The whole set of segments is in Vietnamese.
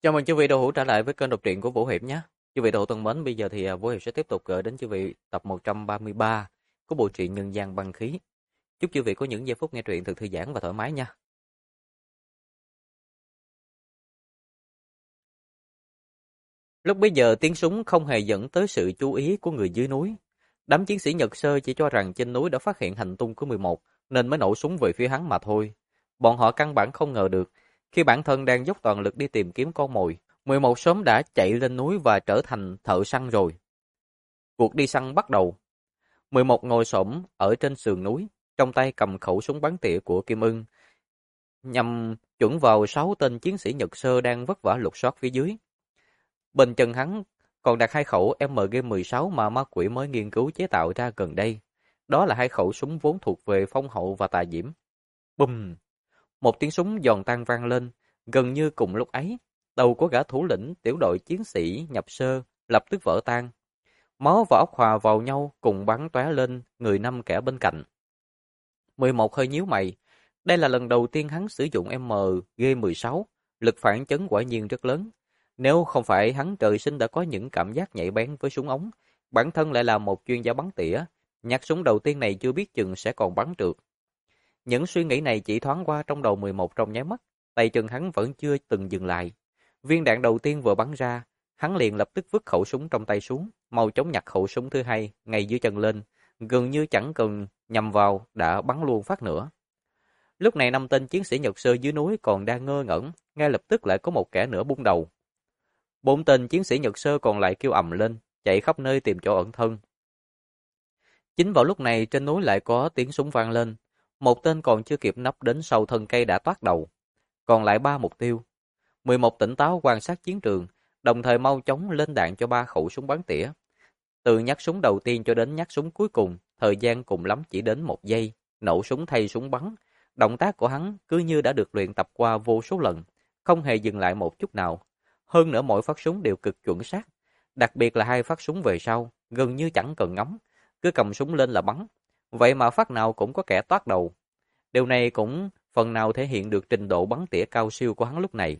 Chào mừng quý vị đã hữu trở lại với kênh đọc truyện của Vũ Hiệp nhé. Quý vị đã hữu thân mến, bây giờ thì Vũ Hiệp sẽ tiếp tục gửi đến quý vị tập 133 của bộ truyện Nhân gian băng khí. Chúc quý vị có những giây phút nghe truyện thật thư giãn và thoải mái nha. Lúc bấy giờ tiếng súng không hề dẫn tới sự chú ý của người dưới núi. Đám chiến sĩ Nhật Sơ chỉ cho rằng trên núi đã phát hiện hành tung của 11 nên mới nổ súng về phía hắn mà thôi. Bọn họ căn bản không ngờ được khi bản thân đang dốc toàn lực đi tìm kiếm con mồi, 11 sớm đã chạy lên núi và trở thành thợ săn rồi. Cuộc đi săn bắt đầu. 11 ngồi xổm ở trên sườn núi, trong tay cầm khẩu súng bắn tỉa của Kim Ưng, nhằm chuẩn vào 6 tên chiến sĩ Nhật Sơ đang vất vả lục soát phía dưới. Bên chân hắn còn đặt hai khẩu MG16 mà ma quỷ mới nghiên cứu chế tạo ra gần đây. Đó là hai khẩu súng vốn thuộc về Phong Hậu và Tà Diễm. Bùm! Một tiếng súng giòn tan vang lên, gần như cùng lúc ấy, đầu của gã thủ lĩnh tiểu đội chiến sĩ nhập sơ lập tức vỡ tan. Máu và óc hòa vào nhau cùng bắn tóe lên người năm kẻ bên cạnh. 11 hơi nhíu mày. Đây là lần đầu tiên hắn sử dụng MG16, lực phản chấn quả nhiên rất lớn. Nếu không phải hắn trời sinh đã có những cảm giác nhạy bén với súng ống, bản thân lại là một chuyên gia bắn tỉa, nhát súng đầu tiên này chưa biết chừng sẽ còn bắn trượt. Những suy nghĩ này chỉ thoáng qua trong đầu 11 trong nháy mắt, tay chân hắn vẫn chưa từng dừng lại. Viên đạn đầu tiên vừa bắn ra, hắn liền lập tức vứt khẩu súng trong tay xuống, mau chóng nhặt khẩu súng thứ hai ngay dưới chân lên, gần như chẳng cần nhằm vào đã bắn luôn phát nữa. Lúc này 5 tên chiến sĩ Nhật Sơ dưới núi còn đang ngơ ngẩn, ngay lập tức lại có một kẻ nữa bung đầu. 4 tên chiến sĩ Nhật Sơ còn lại kêu ầm lên, chạy khắp nơi tìm chỗ ẩn thân. Chính vào lúc này trên núi lại có tiếng súng vang lên, một tên còn chưa kịp nấp đến sau thân cây đã toát đầu. Còn lại 3 mục tiêu. 11 tỉnh táo quan sát chiến trường, đồng thời mau chóng lên đạn cho 3 khẩu súng bắn tỉa. Từ nhát súng đầu tiên cho đến nhát súng cuối cùng, thời gian cùng lắm chỉ đến 1 giây, nổ súng thay súng bắn. Động tác của hắn cứ như đã được luyện tập qua vô số lần, không hề dừng lại một chút nào. Hơn nữa mỗi phát súng đều cực chuẩn xác, đặc biệt là 2 phát súng về sau, gần như chẳng cần ngắm, cứ cầm súng lên là bắn. Vậy mà phát nào cũng có kẻ toát đầu. Điều này cũng phần nào thể hiện được trình độ bắn tỉa cao siêu của hắn lúc này.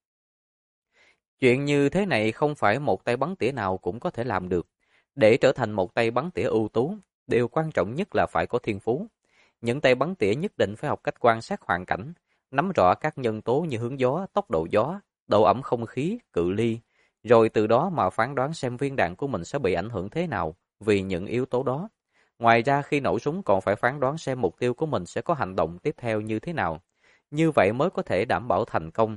Chuyện như thế này không phải một tay bắn tỉa nào cũng có thể làm được. Để trở thành một tay bắn tỉa ưu tú, điều quan trọng nhất là phải có thiên phú. Những tay bắn tỉa nhất định phải học cách quan sát hoàn cảnh, nắm rõ các nhân tố như hướng gió, tốc độ gió, độ ẩm không khí, cự ly, rồi từ đó mà phán đoán xem viên đạn của mình sẽ bị ảnh hưởng thế nào vì những yếu tố đó. Ngoài ra khi nổ súng còn phải phán đoán xem mục tiêu của mình sẽ có hành động tiếp theo như thế nào. Như vậy mới có thể đảm bảo thành công.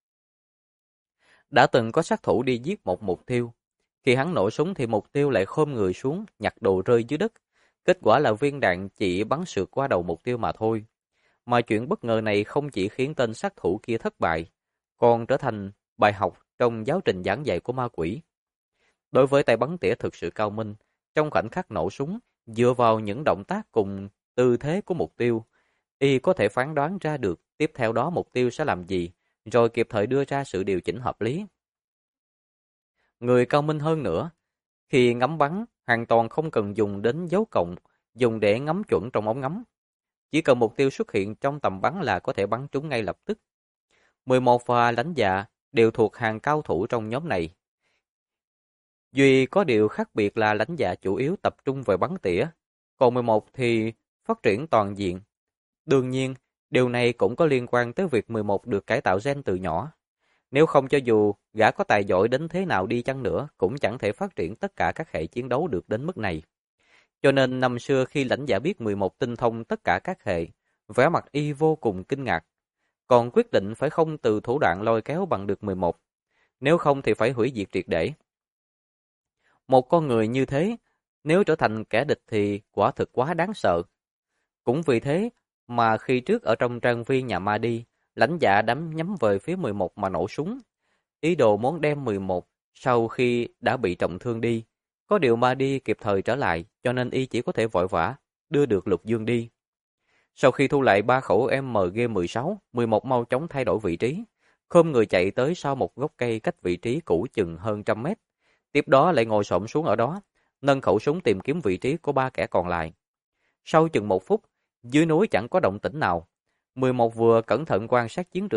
Đã từng có sát thủ đi giết một mục tiêu. Khi hắn nổ súng thì mục tiêu lại khom người xuống, nhặt đồ rơi dưới đất. Kết quả là viên đạn chỉ bắn sượt qua đầu mục tiêu mà thôi. Mà chuyện bất ngờ này không chỉ khiến tên sát thủ kia thất bại, còn trở thành bài học trong giáo trình giảng dạy của ma quỷ. Đối với tay bắn tỉa thực sự cao minh, trong khoảnh khắc nổ súng, dựa vào những động tác cùng tư thế của mục tiêu, y có thể phán đoán ra được tiếp theo đó mục tiêu sẽ làm gì, rồi kịp thời đưa ra sự điều chỉnh hợp lý. Người cao minh hơn nữa, khi ngắm bắn, hoàn toàn không cần dùng đến dấu cộng, dùng để ngắm chuẩn trong ống ngắm. Chỉ cần mục tiêu xuất hiện trong tầm bắn là có thể bắn trúng ngay lập tức. 11 và lãnh dạ đều thuộc hàng cao thủ trong nhóm này. Duy có điều khác biệt là lãnh dạ chủ yếu tập trung về bắn tỉa, còn 11 thì phát triển toàn diện. Đương nhiên, điều này cũng có liên quan tới việc 11 được cải tạo gen từ nhỏ. Nếu không cho dù gã có tài giỏi đến thế nào đi chăng nữa, cũng chẳng thể phát triển tất cả các hệ chiến đấu được đến mức này. Cho nên năm xưa khi lãnh dạ biết 11 tinh thông tất cả các hệ, vẻ mặt y vô cùng kinh ngạc. Còn quyết định phải không từ thủ đoạn lôi kéo bằng được 11. Nếu không thì phải hủy diệt triệt để. Một con người như thế, nếu trở thành kẻ địch thì quả thực quá đáng sợ. Cũng vì thế mà khi trước ở trong trang viên nhà ma đi, lãnh dạ nhắm về phía 11 mà nổ súng. Ý đồ muốn đem 11 sau khi đã bị trọng thương đi. Có điều ma đi kịp thời trở lại, cho nên y chỉ có thể vội vã đưa được Lục Dương đi. Sau khi thu lại 3 khẩu MG16, 11 mau chóng thay đổi vị trí. Khom người chạy tới sau một gốc cây cách vị trí cũ chừng hơn 100 mét. Tiếp đó lại ngồi xổm xuống ở đó, nâng khẩu súng tìm kiếm vị trí của 3 kẻ còn lại. Sau chừng 1 phút, dưới núi chẳng có động tĩnh nào. 11 vừa cẩn thận quan sát chiến trường,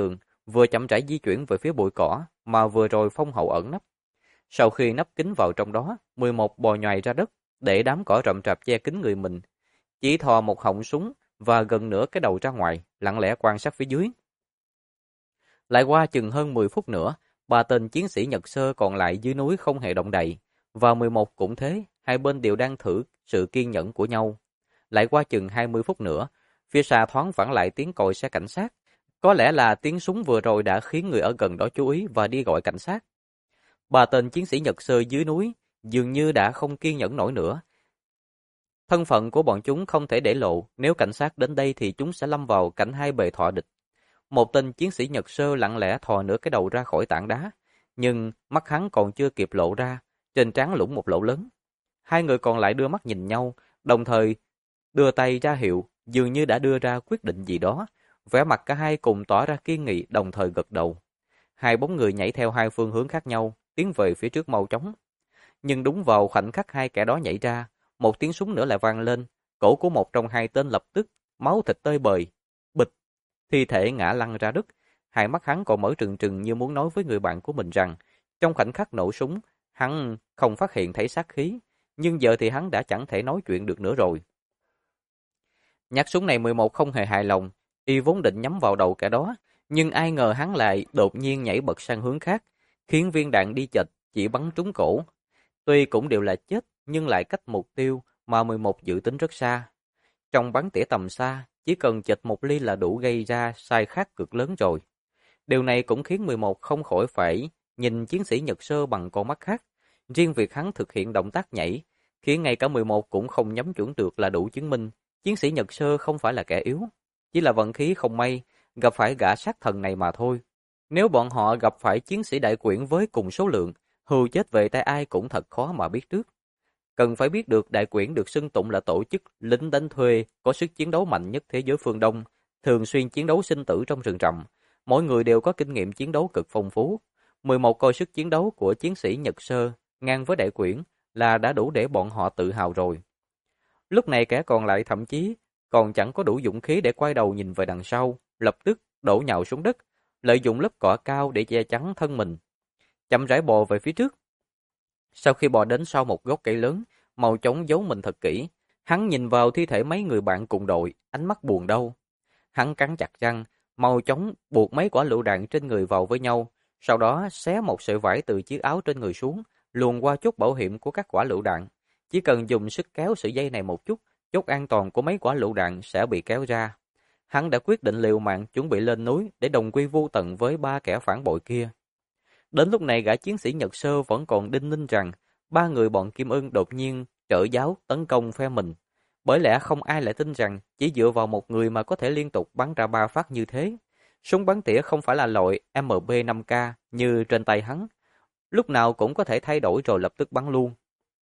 vừa chậm rãi di chuyển về phía bụi cỏ mà vừa rồi Phong Hậu ẩn nấp. Sau khi nấp kín vào trong đó, 11 bò nhoài ra đất, để đám cỏ rậm rạp che kín người mình. Chỉ thò một họng súng và gần nửa cái đầu ra ngoài, lặng lẽ quan sát phía dưới. Lại qua chừng hơn 10 phút nữa, ba tên chiến sĩ Nhật Sơ còn lại dưới núi không hề động đậy. Và 11 cũng thế, hai bên đều đang thử sự kiên nhẫn của nhau. Lại qua chừng 20 phút nữa, phía xa thoáng vẳng lại tiếng còi xe cảnh sát. Có lẽ là tiếng súng vừa rồi đã khiến người ở gần đó chú ý và đi gọi cảnh sát. Ba tên chiến sĩ Nhật Sơ dưới núi dường như đã không kiên nhẫn nổi nữa. Thân phận của bọn chúng không thể để lộ, nếu cảnh sát đến đây thì chúng sẽ lâm vào cảnh hai bề thọ địch. Một tên chiến sĩ Nhật Sơ lặng lẽ thò nửa cái đầu ra khỏi tảng đá, nhưng mắt hắn còn chưa kịp lộ ra, trên trán lủng một lỗ lớn. Hai người còn lại đưa mắt nhìn nhau, đồng thời đưa tay ra hiệu, dường như đã đưa ra quyết định gì đó. Vẻ mặt cả hai cùng tỏ ra kiên nghị, đồng thời gật đầu. Hai bóng người nhảy theo hai phương hướng khác nhau, tiến về phía trước mau chóng. Nhưng đúng vào khoảnh khắc hai kẻ đó nhảy ra, một tiếng súng nữa lại vang lên, cổ của một trong hai tên lập tức máu thịt tơi bời, bịch, thi thể ngã lăn ra đất. Hai mắt hắn còn mở trừng trừng như muốn nói với người bạn của mình rằng, trong khoảnh khắc nổ súng, hắn không phát hiện thấy sát khí, nhưng giờ thì hắn đã chẳng thể nói chuyện được nữa rồi. Nhát súng này 11 không hề hài lòng, y vốn định nhắm vào đầu kẻ đó, nhưng ai ngờ hắn lại đột nhiên nhảy bật sang hướng khác, khiến viên đạn đi chệch chỉ bắn trúng cổ. Tuy cũng đều là chết, nhưng lại cách mục tiêu mà 11 dự tính rất xa. Trong bắn tỉa tầm xa, chỉ cần chệch một ly là đủ gây ra sai khác cực lớn rồi. Điều này cũng khiến 11 không khỏi phải nhìn chiến sĩ Nhật Sơ bằng con mắt khác. Riêng việc hắn thực hiện động tác nhảy, khiến ngay cả 11 cũng không nhắm chuẩn được là đủ chứng minh chiến sĩ Nhật Sơ không phải là kẻ yếu. Chỉ là vận khí không may, gặp phải gã sát thần này mà thôi. Nếu bọn họ gặp phải chiến sĩ đại quyển với cùng số lượng, hưu chết về tay ai cũng thật khó mà biết trước. Cần phải biết được đại quyển được xưng tụng là tổ chức lính đánh thuê có sức chiến đấu mạnh nhất thế giới phương Đông, thường xuyên chiến đấu sinh tử trong rừng rậm. Mỗi người đều có kinh nghiệm chiến đấu cực phong phú. 11 coi sức chiến đấu của chiến sĩ Nhật Sơ ngang với đại quyển là đã đủ để bọn họ tự hào rồi. Lúc này kẻ còn lại thậm chí còn chẳng có đủ dũng khí để quay đầu nhìn về đằng sau, lập tức đổ nhào xuống đất, lợi dụng lớp cỏ cao để che chắn thân mình, chậm rãi bò về phía trước. Sau khi bò đến sau một gốc cây lớn, mau chóng giấu mình thật kỹ, hắn nhìn vào thi thể mấy người bạn cùng đội, ánh mắt buồn đau. Hắn cắn chặt răng, mau chóng buộc mấy quả lựu đạn trên người vào với nhau, sau đó xé một sợi vải từ chiếc áo trên người xuống, luồn qua chốt bảo hiểm của các quả lựu đạn. Chỉ cần dùng sức kéo sợi dây này một chút, chốt an toàn của mấy quả lựu đạn sẽ bị kéo ra. Hắn đã quyết định liều mạng chuẩn bị lên núi để đồng quy vô tận với ba kẻ phản bội kia. Đến lúc này gã chiến sĩ Nhật Sơ vẫn còn đinh ninh rằng ba người bọn Kim Ưng đột nhiên trở giáo tấn công phe mình. Bởi lẽ không ai lại tin rằng chỉ dựa vào một người mà có thể liên tục bắn ra 3 phát như thế. Súng bắn tỉa không phải là loại MP5K như trên tay hắn. Lúc nào cũng có thể thay đổi rồi lập tức bắn luôn.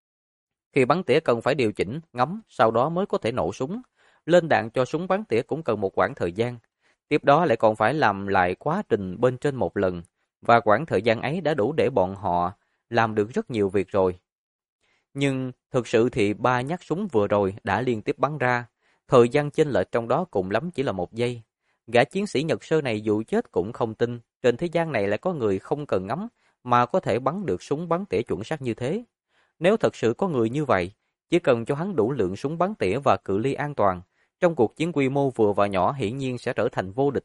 Khi bắn tỉa cần phải điều chỉnh, ngắm, sau đó mới có thể nổ súng. Lên đạn cho súng bắn tỉa cũng cần một quãng thời gian. Tiếp đó lại còn phải làm lại quá trình bên trên một lần. Và quãng thời gian ấy đã đủ để bọn họ làm được rất nhiều việc rồi. Nhưng thực sự thì 3 nhát súng vừa rồi đã liên tiếp bắn ra. Thời gian chênh lệch trong đó cùng lắm chỉ là 1 giây. Gã chiến sĩ Nhật Sơ này dù chết cũng không tin trên thế gian này lại có người không cần ngắm mà có thể bắn được súng bắn tỉa chuẩn xác như thế. Nếu thật sự có người như vậy, chỉ cần cho hắn đủ lượng súng bắn tỉa và cự ly an toàn, trong cuộc chiến quy mô vừa và nhỏ hiển nhiên sẽ trở thành vô địch.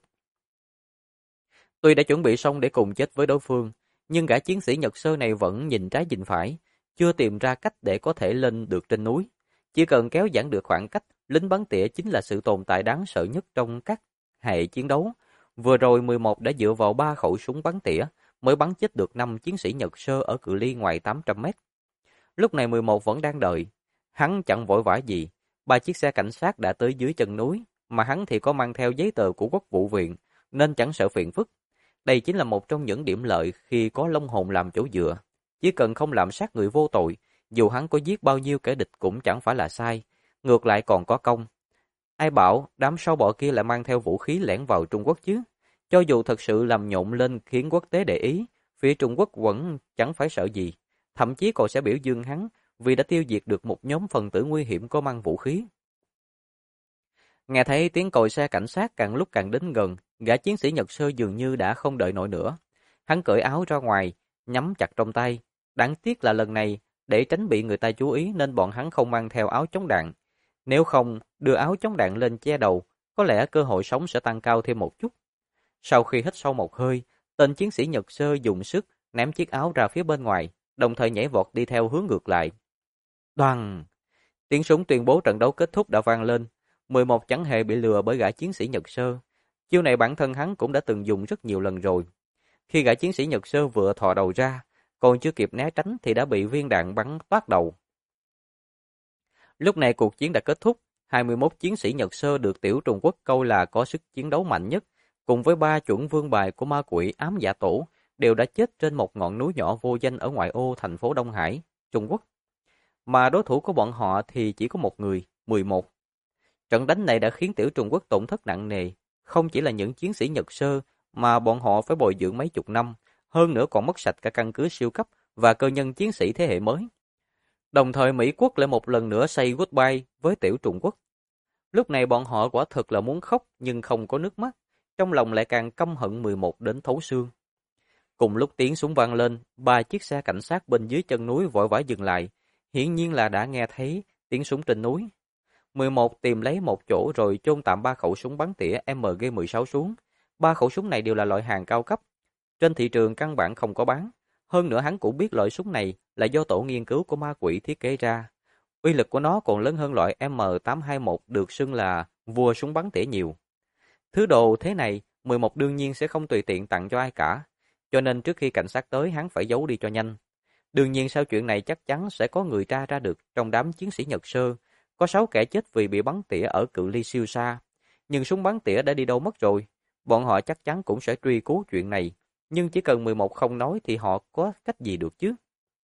Tuy đã chuẩn bị xong để cùng chết với đối phương, nhưng gã chiến sĩ Nhật Sơ này vẫn nhìn trái nhìn phải, chưa tìm ra cách để có thể lên được trên núi. Chỉ cần kéo giãn được khoảng cách, lính bắn tỉa chính là sự tồn tại đáng sợ nhất trong các hệ chiến đấu. Vừa rồi 11 đã dựa vào 3 khẩu súng bắn tỉa mới bắn chết được 5 chiến sĩ Nhật Sơ ở cự ly ngoài 800 mét. Lúc này 11 vẫn đang đợi. Hắn chẳng vội vã gì. 3 chiếc xe cảnh sát đã tới dưới chân núi, mà hắn thì có mang theo giấy tờ của Quốc vụ viện, nên chẳng sợ phiền phức. Đây chính là một trong những điểm lợi khi có Long Hồn làm chỗ dựa. Chỉ cần không làm sát người vô tội, dù hắn có giết bao nhiêu kẻ địch cũng chẳng phải là sai, ngược lại còn có công. Ai bảo đám sâu bọ kia lại mang theo vũ khí lẻn vào Trung Quốc chứ? Cho dù thật sự làm nhộn lên khiến quốc tế để ý, phía Trung Quốc vẫn chẳng phải sợ gì, thậm chí còn sẽ biểu dương hắn vì đã tiêu diệt được một nhóm phần tử nguy hiểm có mang vũ khí. Nghe thấy tiếng còi xe cảnh sát càng lúc càng đến gần, gã chiến sĩ Nhật Sơ dường như đã không đợi nổi nữa. Hắn cởi áo ra ngoài, nhắm chặt trong tay. Đáng tiếc là lần này, để tránh bị người ta chú ý nên bọn hắn không mang theo áo chống đạn. Nếu không, đưa áo chống đạn lên che đầu, có lẽ cơ hội sống sẽ tăng cao thêm một chút. Sau khi hít sâu một hơi, tên chiến sĩ Nhật Sơ dùng sức ném chiếc áo ra phía bên ngoài, đồng thời nhảy vọt đi theo hướng ngược lại. Đoàng! Tiếng súng tuyên bố trận đấu kết thúc đã vang lên. 11 chẳng hề bị lừa bởi gã chiến sĩ Nhật Sơ. Chiêu này bản thân hắn cũng đã từng dùng rất nhiều lần rồi. Khi gã chiến sĩ Nhật Sơ vừa thò đầu ra, còn chưa kịp né tránh thì đã bị viên đạn bắn toát đầu. Lúc này cuộc chiến đã kết thúc, 21 chiến sĩ Nhật Sơ được Tiểu Trung Quốc câu là có sức chiến đấu mạnh nhất, cùng với 3 chuẩn vương bài của ma quỷ ám dạ tổ, đều đã chết trên một ngọn núi nhỏ vô danh ở ngoại ô thành phố Đông Hải, Trung Quốc. Mà đối thủ của bọn họ thì chỉ có một người, 11. Trận đánh này đã khiến Tiểu Trung Quốc tổn thất nặng nề, không chỉ là những chiến sĩ Nhật Sơ mà bọn họ phải bồi dưỡng mấy chục năm, hơn nữa còn mất sạch cả căn cứ siêu cấp và cơ nhân chiến sĩ thế hệ mới. Đồng thời Mỹ Quốc lại một lần nữa say goodbye với Tiểu Trung Quốc. Lúc này bọn họ quả thực là muốn khóc nhưng không có nước mắt, trong lòng lại càng căm hận 11 đến thấu xương. Cùng lúc tiếng súng vang lên, 3 chiếc xe cảnh sát bên dưới chân núi vội vã dừng lại, hiển nhiên là đã nghe thấy tiếng súng trên núi. 11 tìm lấy một chỗ rồi chôn tạm 3 khẩu súng bắn tỉa MG16 xuống. 3 khẩu súng này đều là loại hàng cao cấp, trên thị trường căn bản không có bán. Hơn nữa hắn cũng biết loại súng này là do tổ nghiên cứu của ma quỷ thiết kế ra. Uy lực của nó còn lớn hơn loại M821 được xưng là vua súng bắn tỉa nhiều. Thứ đồ thế này, 11 đương nhiên sẽ không tùy tiện tặng cho ai cả. Cho nên trước khi cảnh sát tới hắn phải giấu đi cho nhanh. Đương nhiên sau chuyện này chắc chắn sẽ có người tra ra được trong đám chiến sĩ Nhật Sơ. Có 6 kẻ chết vì bị bắn tỉa ở cự ly siêu xa. Nhưng súng bắn tỉa đã đi đâu mất rồi. Bọn họ chắc chắn cũng sẽ truy cứu chuyện này. Nhưng chỉ cần 11 không nói thì họ có cách gì được chứ.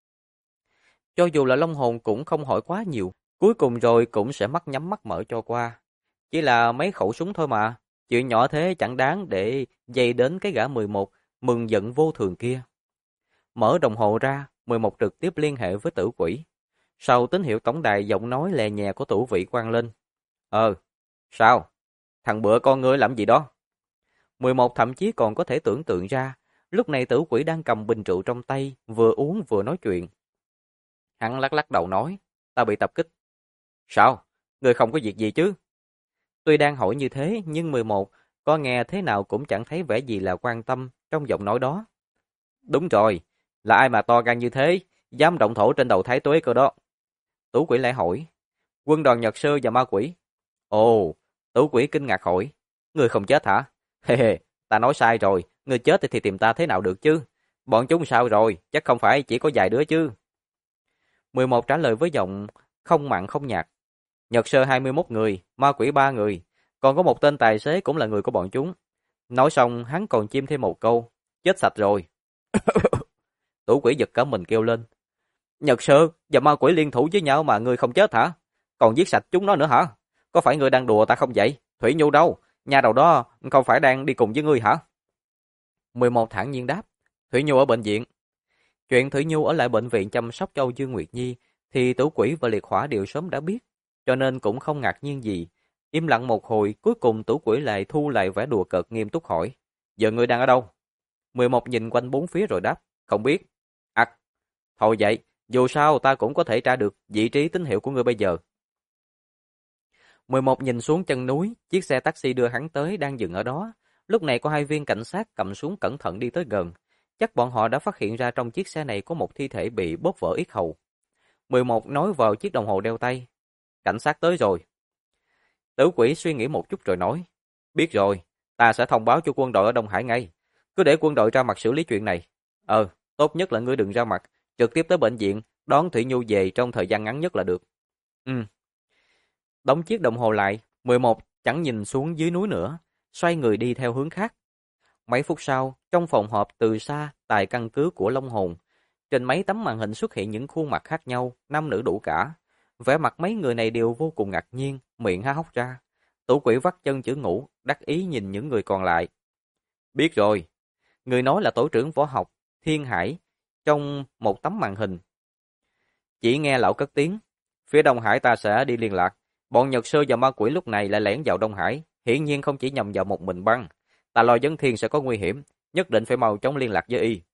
Cho dù là Long Hồn cũng không hỏi quá nhiều. Cuối cùng rồi cũng sẽ mắt nhắm mắt mở cho qua. Chỉ là mấy khẩu súng thôi mà. Chuyện nhỏ thế chẳng đáng để dây đến cái gã 11 mừng giận vô thường kia. Mở đồng hồ ra, 11 trực tiếp liên hệ với Tử Quỷ. Sau tín hiệu tổng đài giọng nói lè nhẹ của Tử Vĩ vang lên. Sao? Thằng bữa con ngươi làm gì đó? 11 thậm chí còn có thể tưởng tượng ra, lúc này Tử Quỷ đang cầm bình rượu trong tay, vừa uống vừa nói chuyện. Hắn lắc lắc đầu nói, ta bị tập kích. Sao? Ngươi không có việc gì chứ? Tuy đang hỏi như thế, nhưng 11 có nghe thế nào cũng chẳng thấy vẻ gì là quan tâm trong giọng nói đó. Đúng rồi, là ai mà to gan như thế, dám động thổ trên đầu Thái Tuế cơ đó. Tử Quỷ lại hỏi, quân đoàn Nhật Sơ và ma quỷ. Ồ, Tử Quỷ kinh ngạc hỏi, ngươi không chết hả? Hê hê, ta nói sai rồi, ngươi chết thì tìm ta thế nào được chứ? Bọn chúng sao rồi, chắc không phải chỉ có vài đứa chứ. 11 trả lời với giọng không mặn không nhạt. Nhật Sơ 21 người, ma quỷ 3 người, còn có một tên tài xế cũng là người của bọn chúng. Nói xong hắn còn chêm thêm một câu, chết sạch rồi. Tử Quỷ giật cả mình kêu lên. Nhật Sơ và ma quỷ liên thủ với nhau mà ngươi không chết hả? Còn giết sạch chúng nó nữa hả? Có phải ngươi đang đùa ta không vậy? Thủy Nhu đâu? Nhà đầu đó không phải đang đi cùng với ngươi hả? 11 thản nhiên đáp. Thủy Nhu ở bệnh viện. Chuyện Thủy Nhu ở lại bệnh viện chăm sóc cho Dương Nguyệt Nhi thì Tử Quỷ và Liệt Hỏa đều sớm đã biết, cho nên cũng không ngạc nhiên gì. Im lặng một hồi, cuối cùng Tử Quỷ lại thu lại vẻ đùa cợt nghiêm túc hỏi. Giờ ngươi đang ở đâu? 11 nhìn quanh bốn phía rồi đáp. Không biết. Thôi vậy, dù sao ta cũng có thể tra được vị trí tín hiệu của ngươi bây giờ. 11 nhìn xuống chân núi, chiếc xe taxi đưa hắn tới đang dừng ở đó. Lúc này có 2 viên cảnh sát cầm súng cẩn thận đi tới gần. Chắc bọn họ đã phát hiện ra trong chiếc xe này có một thi thể bị bóp vỡ yết hầu. 11 nói vào chiếc đồng hồ đeo tay. Cảnh sát tới rồi. Tử Quỷ suy nghĩ một chút rồi nói. Biết rồi, ta sẽ thông báo cho quân đội ở Đông Hải ngay. Cứ để quân đội ra mặt xử lý chuyện này. Tốt nhất là ngươi đừng ra mặt. Trực tiếp tới bệnh viện, đón Thủy Nhu về trong thời gian ngắn nhất là được. Đóng chiếc đồng hồ lại, 11 chẳng nhìn xuống dưới núi nữa, xoay người đi theo hướng khác. Mấy phút sau, trong phòng họp từ xa tại căn cứ của Long Hồn, trên mấy tấm màn hình xuất hiện những khuôn mặt khác nhau, nam nữ đủ cả. Vẻ mặt mấy người này đều vô cùng ngạc nhiên, miệng há hốc ra. Tử Quỷ vắt chân chữ ngủ, đắc ý nhìn những người còn lại. Biết rồi, người nói là tổ trưởng võ học, Thiên Hải, trong một tấm màn hình. Chỉ nghe lão cất tiếng, phía Đông Hải ta sẽ đi liên lạc, Bọn Nhật Sơ và ma quỷ lúc này lại lẻn vào Đông Hải, hiển nhiên không chỉ nhằm vào một mình băng. Ta lo Vấn Thiên sẽ có nguy hiểm, nhất định phải mau chóng liên lạc với y.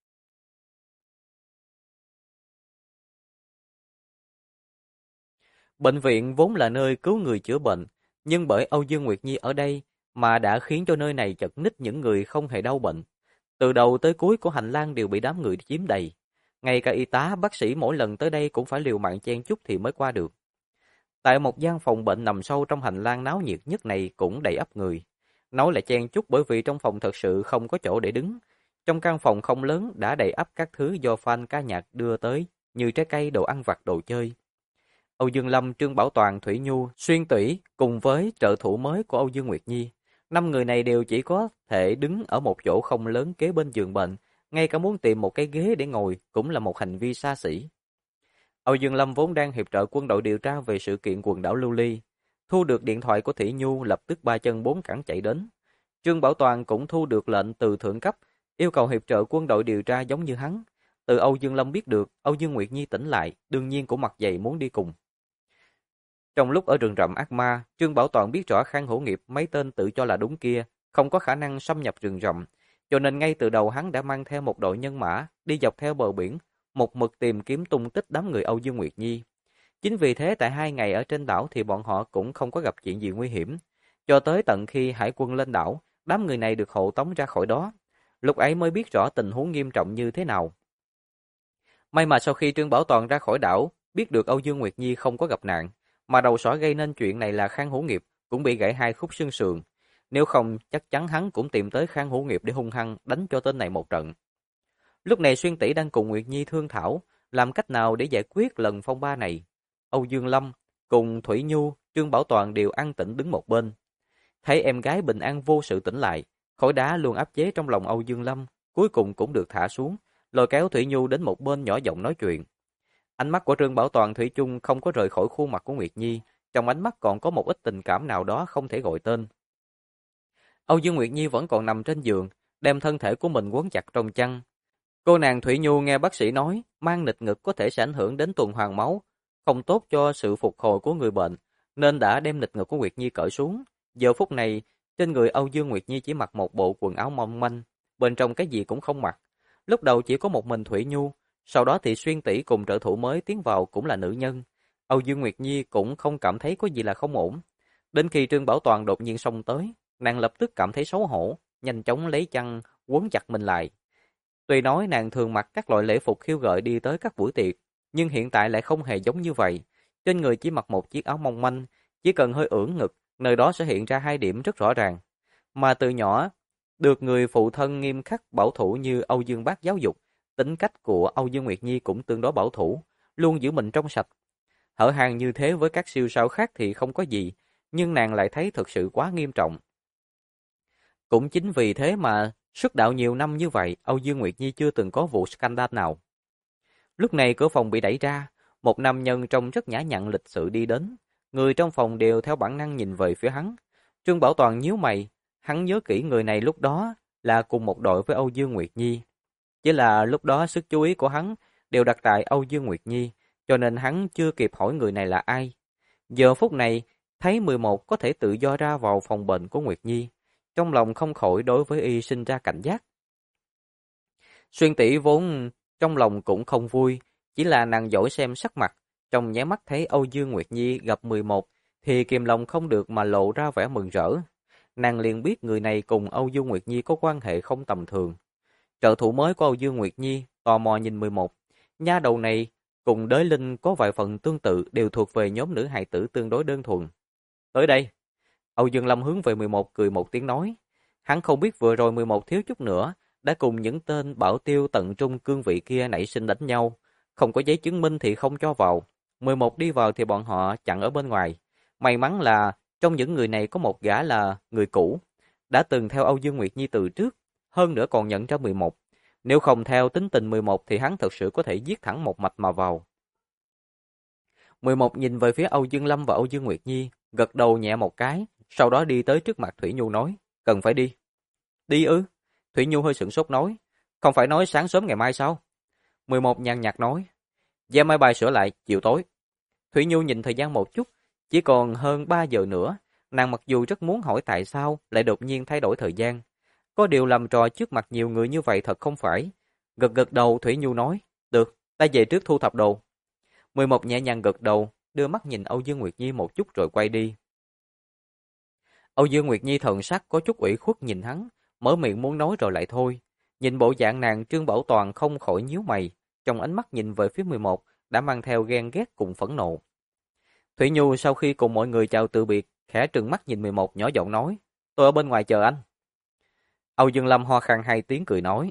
Bệnh viện vốn là nơi cứu người chữa bệnh, nhưng bởi Âu Dương Nguyệt Nhi ở đây mà đã khiến cho nơi này chật ních những người không hề đau bệnh. Từ đầu tới cuối của hành lang đều bị đám người chiếm đầy. Ngay cả y tá, bác sĩ mỗi lần tới đây cũng phải liều mạng chen chúc thì mới qua được. Tại một gian phòng bệnh nằm sâu trong hành lang náo nhiệt nhất này cũng đầy ắp người. Nói là chen chúc bởi vì trong phòng thật sự không có chỗ để đứng. Trong căn phòng không lớn đã đầy ắp các thứ do fan ca nhạc đưa tới, như trái cây, đồ ăn vặt, đồ chơi. Âu Dương Lâm, Trương Bảo Toàn, Thủy Nhu, Xuyên Tủy cùng với trợ thủ mới của Âu Dương Nguyệt Nhi. 5 người này đều chỉ có thể đứng ở một chỗ không lớn kế bên giường bệnh, ngay cả muốn tìm một cái ghế để ngồi cũng là một hành vi xa xỉ. Âu Dương Lâm vốn đang hiệp trợ quân đội điều tra về sự kiện quần đảo Lưu Ly. Thu được điện thoại của Thủy Nhu lập tức ba chân bốn cẳng chạy đến. Trương Bảo Toàn cũng thu được lệnh từ thượng cấp, yêu cầu hiệp trợ quân đội điều tra giống như hắn. Từ Âu Dương Lâm biết được Âu Dương Nguyệt Nhi tỉnh lại, đương nhiên cũng mặt dày muốn đi cùng. Trong lúc ở rừng rậm ác ma, Trương Bảo Toàn biết rõ Khang Hữu Nghiệp mấy tên tự cho là đúng kia không có khả năng xâm nhập rừng rậm, cho nên ngay từ đầu hắn đã mang theo một đội nhân mã đi dọc theo bờ biển, một mực tìm kiếm tung tích đám người Âu Dương Nguyệt Nhi. Chính vì thế tại 2 ngày ở trên đảo thì bọn họ cũng không có gặp chuyện gì nguy hiểm, cho tới tận khi hải quân lên đảo, đám người này được hộ tống ra khỏi đó. Lúc ấy mới biết rõ tình huống nghiêm trọng như thế nào. May mà sau khi Trương Bảo Toàn ra khỏi đảo, biết được Âu Dương Nguyệt Nhi không có gặp nạn, mà đầu sỏ gây nên chuyện này là Khang Hữu Nghiệp, cũng bị gãy 2 khúc xương sườn. Nếu không, chắc chắn hắn cũng tìm tới Khang Hữu Nghiệp để hung hăng đánh cho tên này một trận. Lúc này Xuyên Tỷ đang cùng Nguyệt Nhi thương thảo, làm cách nào để giải quyết lần phong ba này. Âu Dương Lâm cùng Thủy Nhu, Trương Bảo Toàn đều an tĩnh đứng một bên. Thấy em gái bình an vô sự tỉnh lại, khối đá luôn áp chế trong lòng Âu Dương Lâm, cuối cùng cũng được thả xuống, lôi kéo Thủy Nhu đến một bên nhỏ giọng nói chuyện. Ánh mắt của Trương Bảo Toàn thủy chung không có rời khỏi khuôn mặt của Nguyệt Nhi, trong ánh mắt còn có một ít tình cảm nào đó không thể gọi tên. Âu Dương Nguyệt Nhi vẫn còn nằm trên giường, đem thân thể của mình quấn chặt trong chăn. Cô nàng Thủy Nhu nghe bác sĩ nói, mang nghịch ngực có thể sẽ ảnh hưởng đến tuần hoàn máu, không tốt cho sự phục hồi của người bệnh, nên đã đem nghịch ngực của Nguyệt Nhi cởi xuống. Giờ phút này, trên người Âu Dương Nguyệt Nhi chỉ mặc một bộ quần áo mỏng manh, bên trong cái gì cũng không mặc. Lúc đầu chỉ có một mình Thủy Nhu, sau đó thì Xuyên Tỷ cùng trợ thủ mới tiến vào cũng là nữ nhân. Âu Dương Nguyệt Nhi cũng không cảm thấy có gì là không ổn. Đến khi Trương Bảo Toàn đột nhiên xông tới, nàng lập tức cảm thấy xấu hổ, nhanh chóng lấy chăn quấn chặt mình lại. Tuy nói nàng thường mặc các loại lễ phục khiêu gợi đi tới các buổi tiệc, nhưng hiện tại lại không hề giống như vậy. Trên người chỉ mặc một chiếc áo mong manh, chỉ cần hơi ưỡn ngực, nơi đó sẽ hiện ra 2 điểm rất rõ ràng. Mà từ nhỏ, được người phụ thân nghiêm khắc bảo thủ như Âu Dương Bác giáo dục, tính cách của Âu Dương Nguyệt Nhi cũng tương đối bảo thủ, luôn giữ mình trong sạch. Hở hang như thế với các siêu sao khác thì không có gì, nhưng nàng lại thấy thực sự quá nghiêm trọng. Cũng chính vì thế mà xuất đạo nhiều năm như vậy, Âu Dương Nguyệt Nhi chưa từng có vụ scandal nào. Lúc này cửa phòng bị đẩy ra, một nam nhân trông rất nhã nhặn lịch sự đi đến. Người trong phòng đều theo bản năng nhìn về phía hắn. Trương Bảo Toàn nhíu mày, hắn nhớ kỹ người này lúc đó là cùng một đội với Âu Dương Nguyệt Nhi. Chỉ là lúc đó sức chú ý của hắn đều đặt tại Âu Dương Nguyệt Nhi, cho nên hắn chưa kịp hỏi người này là ai. Giờ phút này, thấy 11 có thể tự do ra vào phòng bệnh của Nguyệt Nhi, trong lòng không khỏi đối với y sinh ra cảnh giác. Xuyên Tỷ vốn trong lòng cũng không vui, chỉ là nàng dõi xem sắc mặt, trong nháy mắt thấy Âu Dương Nguyệt Nhi gặp 11 thì kìm lòng không được mà lộ ra vẻ mừng rỡ. Nàng liền biết người này cùng Âu Dương Nguyệt Nhi có quan hệ không tầm thường. Trợ thủ mới của Âu Dương Nguyệt Nhi tò mò nhìn 11, nha đầu này cùng Đới Linh có vài phần tương tự, đều thuộc về nhóm nữ hài tử tương đối đơn thuần. Tới đây, Âu Dương Lâm hướng về 11 cười một tiếng nói. Hắn không biết vừa rồi 11 thiếu chút nữa đã cùng những tên bảo tiêu tận trung cương vị kia nảy sinh đánh nhau. Không có giấy chứng minh thì không cho vào. 11 đi vào thì bọn họ chặn ở bên ngoài. May mắn là trong những người này có một gã là người cũ, đã từng theo Âu Dương Nguyệt Nhi từ trước, hơn nữa còn nhận ra 11. Nếu không theo tính tình 11 thì hắn thật sự có thể giết thẳng một mạch mà vào. 11 nhìn về phía Âu Dương Lâm và Âu Dương Nguyệt Nhi, gật đầu nhẹ một cái, sau đó đi tới trước mặt Thủy Nhu nói, cần phải đi. Đi ư? Thủy Nhu hơi sửng sốt nói, không phải nói sáng sớm ngày mai sao? 11 nhàn nhạt nói, vé máy bay sửa lại, chiều tối. Thủy Nhu nhìn thời gian một chút, Chỉ còn hơn 3 giờ nữa, nàng mặc dù rất muốn hỏi tại sao lại đột nhiên thay đổi thời gian. Có điều làm trò trước mặt nhiều người như vậy thật không phải. Gật gật đầu, Thủy Nhu nói, được, ta về trước thu thập đồ. 11 nhẹ nhàng gật đầu, đưa mắt nhìn Âu Dương Nguyệt Nhi một chút rồi quay đi. Âu Dương Nguyệt Nhi thần sắc có chút ủy khuất nhìn hắn, mở miệng muốn nói rồi lại thôi. Nhìn bộ dạng nàng, Trương Bảo Toàn không khỏi nhíu mày, trong ánh mắt nhìn về phía 11 đã mang theo ghen ghét cùng phẫn nộ. Thủy Nhu sau khi cùng mọi người chào từ biệt, khẽ trừng mắt nhìn 11 nhỏ giọng nói, tôi ở bên ngoài chờ anh. Âu Dương Lâm ho khan 2 tiếng cười nói,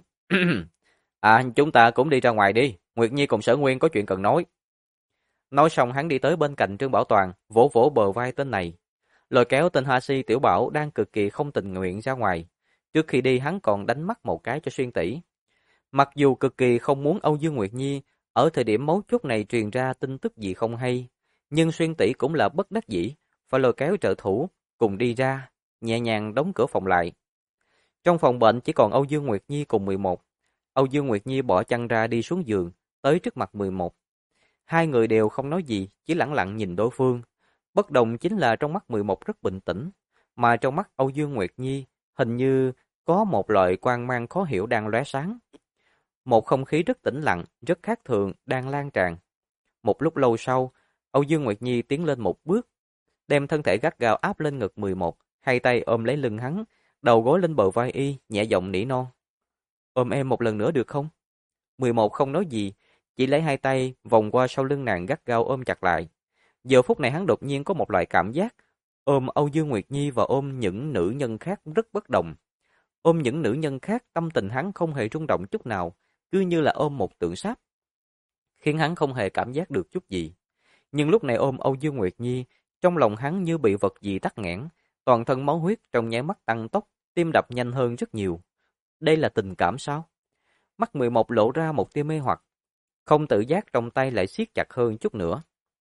chúng ta cũng đi ra ngoài đi, Nguyệt Nhi cùng Sở Nguyên có chuyện cần nói. Nói xong hắn đi tới bên cạnh Trương Bảo Toàn, vỗ vỗ bờ vai tên này, lôi kéo tên Hoa Si Tiểu Bảo đang cực kỳ không tình nguyện ra ngoài. Trước khi đi hắn còn đánh mắt một cái cho Xuyên tỷ. Mặc dù cực kỳ không muốn Âu Dương Nguyệt Nhi ở thời điểm mấu chốt này truyền ra tin tức gì không hay, nhưng Xuyên tỷ cũng là bất đắc dĩ, phải lôi kéo trợ thủ cùng đi ra, nhẹ nhàng đóng cửa phòng lại. Trong phòng bệnh chỉ còn Âu Dương Nguyệt Nhi cùng 11. Âu Dương Nguyệt Nhi bỏ chăn ra đi xuống giường, tới trước mặt 11. Hai người đều không nói gì, chỉ lặng lặng nhìn đối phương. Bất đồng chính là trong mắt 11 rất bình tĩnh, mà trong mắt Âu Dương Nguyệt Nhi hình như có một loại quang mang khó hiểu đang lóe sáng. Một không khí rất tĩnh lặng, rất khác thường đang lan tràn. Một lúc lâu sau, Âu Dương Nguyệt Nhi tiến lên một bước, đem thân thể gắt gao áp lên ngực 11, hai tay ôm lấy lưng hắn, đầu gối lên bờ vai y, nhẹ giọng nỉ non. Ôm em một lần nữa được không? 11 không nói gì, chỉ lấy hai tay vòng qua sau lưng nàng gắt gao ôm chặt lại. Giờ phút này hắn đột nhiên có một loại cảm giác, ôm Âu Dương Nguyệt Nhi và ôm những nữ nhân khác rất bất đồng. Ôm những nữ nhân khác, tâm tình hắn không hề rung động chút nào, cứ như là ôm một tượng sáp, khiến hắn không hề cảm giác được chút gì. Nhưng lúc này ôm Âu Dương Nguyệt Nhi, trong lòng hắn như bị vật gì tắc nghẽn, toàn thân máu huyết trong nháy mắt tăng tốc, tim đập nhanh hơn rất nhiều. Đây là tình cảm sao? Mắt 11 lộ ra một tia mê hoặc, không tự giác trong tay lại siết chặt hơn chút nữa.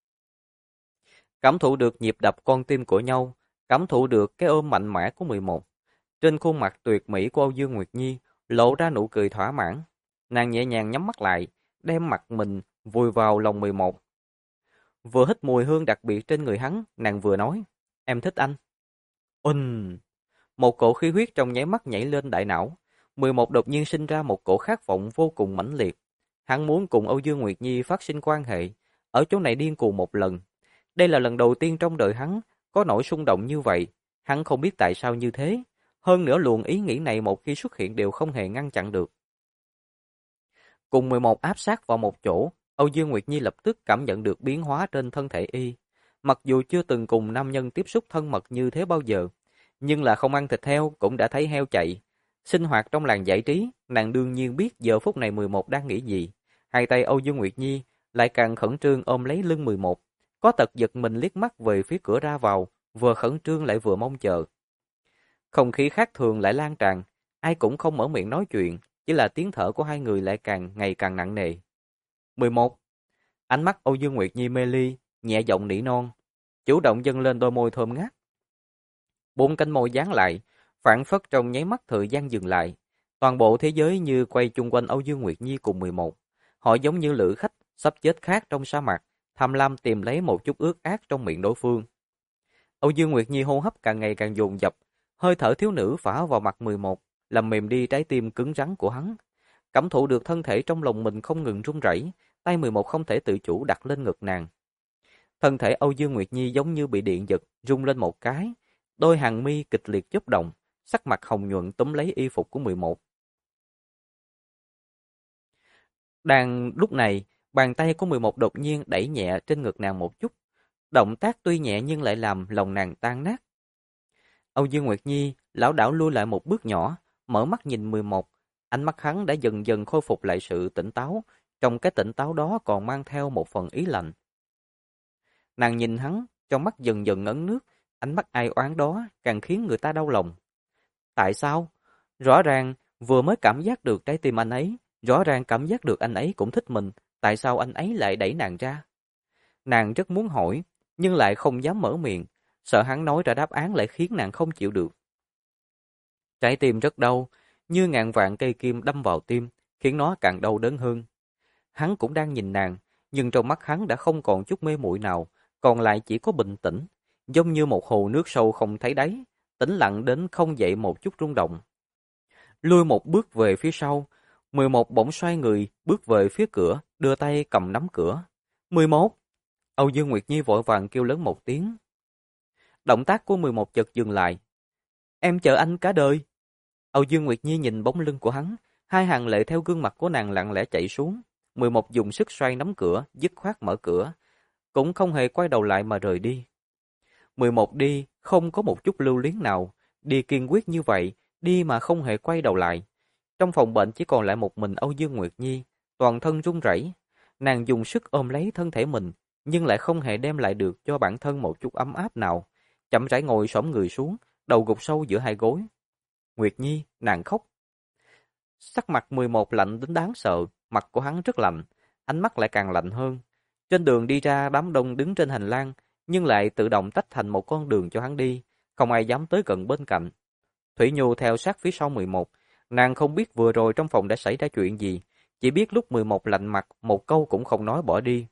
Cảm thụ được nhịp đập con tim của nhau, cảm thụ được cái ôm mạnh mẽ của 11. Trên khuôn mặt tuyệt mỹ của Âu Dương Nguyệt Nhi lộ ra nụ cười thỏa mãn. Nàng nhẹ nhàng nhắm mắt lại, đem mặt mình vùi vào lòng 11. Vừa hít mùi hương đặc biệt trên người hắn, nàng vừa nói, em thích anh. Một cổ khí huyết trong nháy mắt nhảy lên đại não. 11 đột nhiên sinh ra một cổ khát vọng vô cùng mãnh liệt. Hắn muốn cùng Âu Dương Nguyệt Nhi phát sinh quan hệ, ở chỗ này điên cuồng một lần. Đây là lần đầu tiên trong đời hắn có nỗi xung động như vậy. Hắn không biết tại sao như thế. Hơn nữa luồng ý nghĩ này một khi xuất hiện đều không hề ngăn chặn được. Cùng 11 áp sát vào một chỗ, Âu Dương Nguyệt Nhi lập tức cảm nhận được biến hóa trên thân thể y. Mặc dù chưa từng cùng nam nhân tiếp xúc thân mật như thế bao giờ, nhưng là không ăn thịt heo cũng đã thấy heo chạy. Sinh hoạt trong làng giải trí, nàng đương nhiên biết giờ phút này 11 đang nghĩ gì. Hai tay Âu Dương Nguyệt Nhi lại càng khẩn trương ôm lấy lưng 11. Có tật giật mình liếc mắt về phía cửa ra vào, vừa khẩn trương lại vừa mong chờ. Không khí khác thường lại lan tràn, ai cũng không mở miệng nói chuyện, chỉ là tiếng thở của hai người lại ngày càng nặng nề. 11. Ánh mắt Âu Dương Nguyệt Nhi mê ly, nhẹ giọng nỉ non, chủ động dâng lên đôi môi thơm ngát. 4 cánh môi dán lại, phảng phất trong nháy mắt thời gian dừng lại. Toàn bộ thế giới như quay chung quanh Âu Dương Nguyệt Nhi cùng 11. Họ giống như lữ khách sắp chết khát trong sa mạc, tham lam tìm lấy một chút ướt át trong miệng đối phương. Âu Dương Nguyệt Nhi hô hấp càng ngày càng dồn dập, hơi thở thiếu nữ phả vào mặt 11, làm mềm đi trái tim cứng rắn của hắn. Cảm thụ được thân thể trong lòng mình không ngừng run rẩy, tay 11 không thể tự chủ đặt lên ngực nàng. Thân thể Âu Dương Nguyệt Nhi giống như bị điện giật, rung lên một cái, đôi hàng mi kịch liệt chớp động, sắc mặt hồng nhuận túm lấy y phục của 11. Đang lúc này, bàn tay của 11 đột nhiên đẩy nhẹ trên ngực nàng một chút. Động tác tuy nhẹ nhưng lại làm lòng nàng tan nát. Âu Dương Nguyệt Nhi lảo đảo lui lại một bước nhỏ, mở mắt nhìn 11. Ánh mắt hắn đã dần dần khôi phục lại sự tỉnh táo, trong cái tỉnh táo đó còn mang theo một phần ý lạnh. Nàng nhìn hắn, trong mắt dần dần ngấn nước, ánh mắt ai oán đó càng khiến người ta đau lòng. Tại sao? Rõ ràng vừa mới cảm giác được trái tim anh ấy, rõ ràng cảm giác được anh ấy cũng thích mình, tại sao anh ấy lại đẩy nàng ra? Nàng rất muốn hỏi, nhưng lại không dám mở miệng, sợ hắn nói ra đáp án lại khiến nàng không chịu được. Trái tim rất đau, như ngàn vạn cây kim đâm vào tim, khiến nó càng đau đớn hơn. Hắn cũng đang nhìn nàng, nhưng trong mắt hắn đã không còn chút mê muội nào, còn lại chỉ có bình tĩnh, giống như một hồ nước sâu không thấy đáy, tĩnh lặng đến không dậy một chút rung động. Lui một bước về phía sau, 11 bỗng xoay người, bước về phía cửa, đưa tay cầm nắm cửa. 11! Âu Dương Nguyệt Nhi vội vàng kêu lớn một tiếng. Động tác của 11 chợt dừng lại. Em chờ anh cả đời. Âu Dương Nguyệt Nhi nhìn bóng lưng của hắn, hai hàng lệ theo gương mặt của nàng lặng lẽ chảy xuống. 11 dùng sức xoay nắm cửa, dứt khoát mở cửa, cũng không hề quay đầu lại mà rời đi. 11 đi, không có một chút lưu luyến nào, đi kiên quyết như vậy, đi mà không hề quay đầu lại. Trong phòng bệnh chỉ còn lại một mình Âu Dương Nguyệt Nhi, toàn thân run rẩy. Nàng dùng sức ôm lấy thân thể mình, nhưng lại không hề đem lại được cho bản thân một chút ấm áp nào. Chậm rãi ngồi xổm người xuống, đầu gục sâu giữa hai gối. Nguyệt Nhi, nàng khóc. Sắc mặt 11 lạnh đến đáng sợ, mặt của hắn rất lạnh, ánh mắt lại càng lạnh hơn. Trên đường đi ra, đám đông đứng trên hành lang, nhưng lại tự động tách thành một con đường cho hắn đi, không ai dám tới gần bên cạnh. Thủy Nhu theo sát phía sau 11, nàng không biết vừa rồi trong phòng đã xảy ra chuyện gì, chỉ biết lúc 11 lạnh mặt, một câu cũng không nói bỏ đi.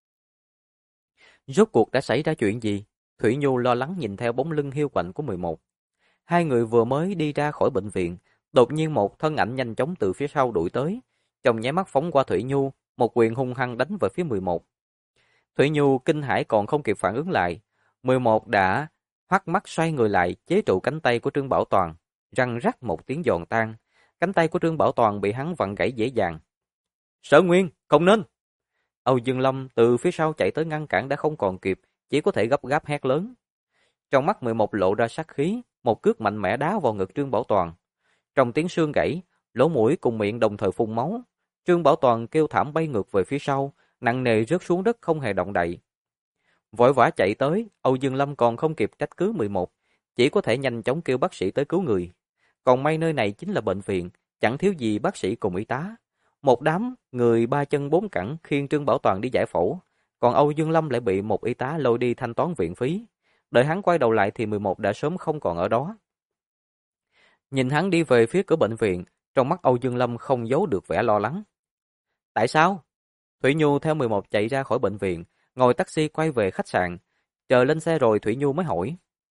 Rốt cuộc đã xảy ra chuyện gì? Thủy Nhu lo lắng nhìn theo bóng lưng hiu quạnh của 11. Hai người vừa mới đi ra khỏi bệnh viện, đột nhiên một thân ảnh nhanh chóng từ phía sau đuổi tới, trong nháy mắt phóng qua Thủy Nhu, một quyền hung hăng đánh về phía 11. Thủy Nhu kinh hãi còn không kịp phản ứng lại, 11 đã hoắt mắt xoay người lại chế trụ cánh tay của Trương Bảo Toàn, răng rắc một tiếng giòn tan, cánh tay của Trương Bảo Toàn bị hắn vặn gãy dễ dàng. Sở Nguyên, không nên! Âu Dương Lâm từ phía sau chạy tới ngăn cản đã không còn kịp, chỉ có thể gấp gáp hét lớn. Trong mắt 11 lộ ra sát khí, một cước mạnh mẽ đá vào ngực Trương Bảo Toàn. Trong tiếng xương gãy, lỗ mũi cùng miệng đồng thời phun máu. Trương Bảo Toàn kêu thảm bay ngược về phía sau, nặng nề rớt xuống đất không hề động đậy. Vội vã chạy tới, Âu Dương Lâm còn không kịp trách cứ 11, chỉ có thể nhanh chóng kêu bác sĩ tới cứu người. Còn may nơi này chính là bệnh viện, chẳng thiếu gì bác sĩ cùng y tá. Một đám người ba chân bốn cẳng khiêng Trương Bảo Toàn đi giải phẫu, còn Âu Dương Lâm lại bị một y tá lôi đi thanh toán viện phí. Đợi hắn quay đầu lại thì 11 đã sớm không còn ở đó. Nhìn hắn đi về phía cửa bệnh viện, trong mắt Âu Dương Lâm không giấu được vẻ lo lắng. Tại sao? Thủy Nhu theo 11 chạy ra khỏi bệnh viện, ngồi taxi quay về khách sạn. Chờ lên xe rồi Thủy Nhu mới hỏi.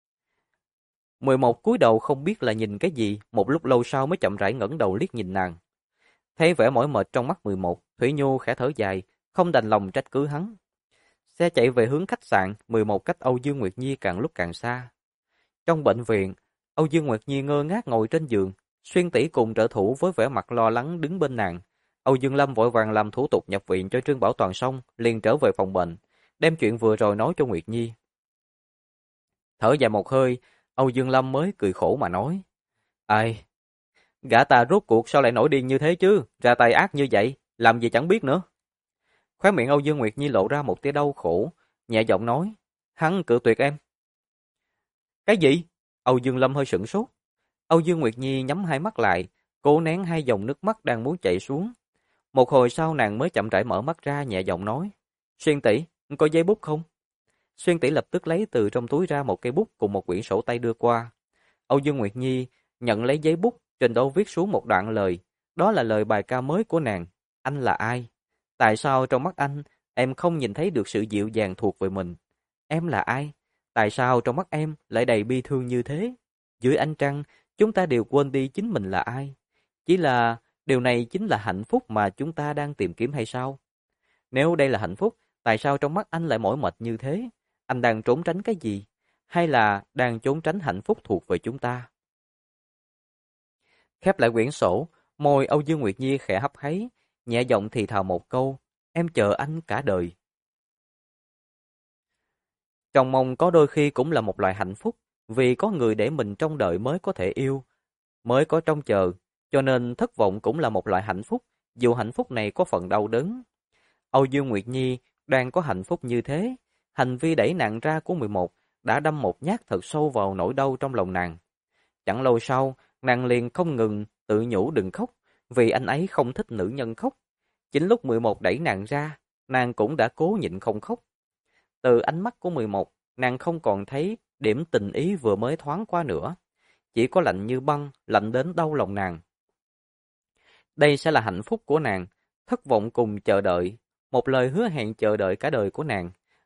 11 cúi đầu không biết là nhìn cái gì, một lúc lâu sau mới chậm rãi ngẩng đầu liếc nhìn nàng. Thấy vẻ mỏi mệt trong mắt 11, Thủy Nhu khẽ thở dài, không đành lòng trách cứ hắn. Xe chạy về hướng khách sạn, 11 cách Âu Dương Nguyệt Nhi càng lúc càng xa. Trong bệnh viện, Âu Dương Nguyệt Nhi ngơ ngác ngồi trên giường, Xuyên tỷ cùng trợ thủ với vẻ mặt lo lắng đứng bên nàng. Âu Dương Lâm vội vàng làm thủ tục nhập viện cho Trương Bảo Toàn xong, liền trở về phòng bệnh, đem chuyện vừa rồi nói cho Nguyệt Nhi. Thở dài một hơi, Âu Dương Lâm mới cười khổ mà nói. Ai, gã ta rốt cuộc sao lại nổi điên như thế chứ, ra tay ác như vậy, làm gì chẳng biết nữa. Khóe miệng Âu Dương Nguyệt Nhi lộ ra một tia đau khổ, nhẹ giọng nói, hắn cự tuyệt em. Cái gì? Âu Dương Lâm hơi sửng sốt. Âu Dương Nguyệt Nhi nhắm hai mắt lại, cố nén hai dòng nước mắt đang muốn chảy xuống. Một hồi sau nàng mới chậm rãi mở mắt ra nhẹ giọng nói, Xuyên tỷ, có giấy bút không? Xuyên tỷ lập tức lấy từ trong túi ra một cây bút cùng một quyển sổ tay đưa qua. Âu Dương Nguyệt Nhi nhận lấy giấy bút, trên đó viết xuống một đoạn lời. Đó là lời bài ca mới của nàng. Anh là ai? Tại sao trong mắt anh, em không nhìn thấy được sự dịu dàng thuộc về mình? Em là ai? Tại sao trong mắt em lại đầy bi thương như thế? Dưới ánh trăng, chúng ta đều quên đi chính mình là ai. Chỉ là điều này chính là hạnh phúc mà chúng ta đang tìm kiếm hay sao? Nếu đây là hạnh phúc, tại sao trong mắt anh lại mỏi mệt như thế? Anh đang trốn tránh cái gì? Hay là đang trốn tránh hạnh phúc thuộc về chúng ta? Khép lại quyển sổ, môi Âu Dương Nguyệt Nhi khẽ hấp háy, nhẹ giọng thì thào một câu, em chờ anh cả đời. Trong mong có đôi khi cũng là một loại hạnh phúc, vì có người để mình trong đợi mới có thể yêu, mới có trông chờ, cho nên thất vọng cũng là một loại hạnh phúc, dù hạnh phúc này có phần đau đớn. Âu Dương Nguyệt Nhi đang có hạnh phúc như thế, hành vi đẩy nàng ra của 11 đã đâm một nhát thật sâu vào nỗi đau trong lòng nàng. Chẳng lâu sau, nàng liền không ngừng tự nhủ đừng khóc, vì anh ấy không thích nữ nhân khóc. Chính lúc 11 đẩy nàng ra, nàng cũng đã cố nhịn không khóc. Từ ánh mắt của 11, nàng không còn thấy điểm tình ý vừa mới thoáng qua nữa. Chỉ có lạnh như băng, lạnh đến đau lòng nàng. Đây sẽ là hạnh phúc của nàng, thất vọng cùng chờ đợi, một lời hứa hẹn chờ đợi cả đời của nàng,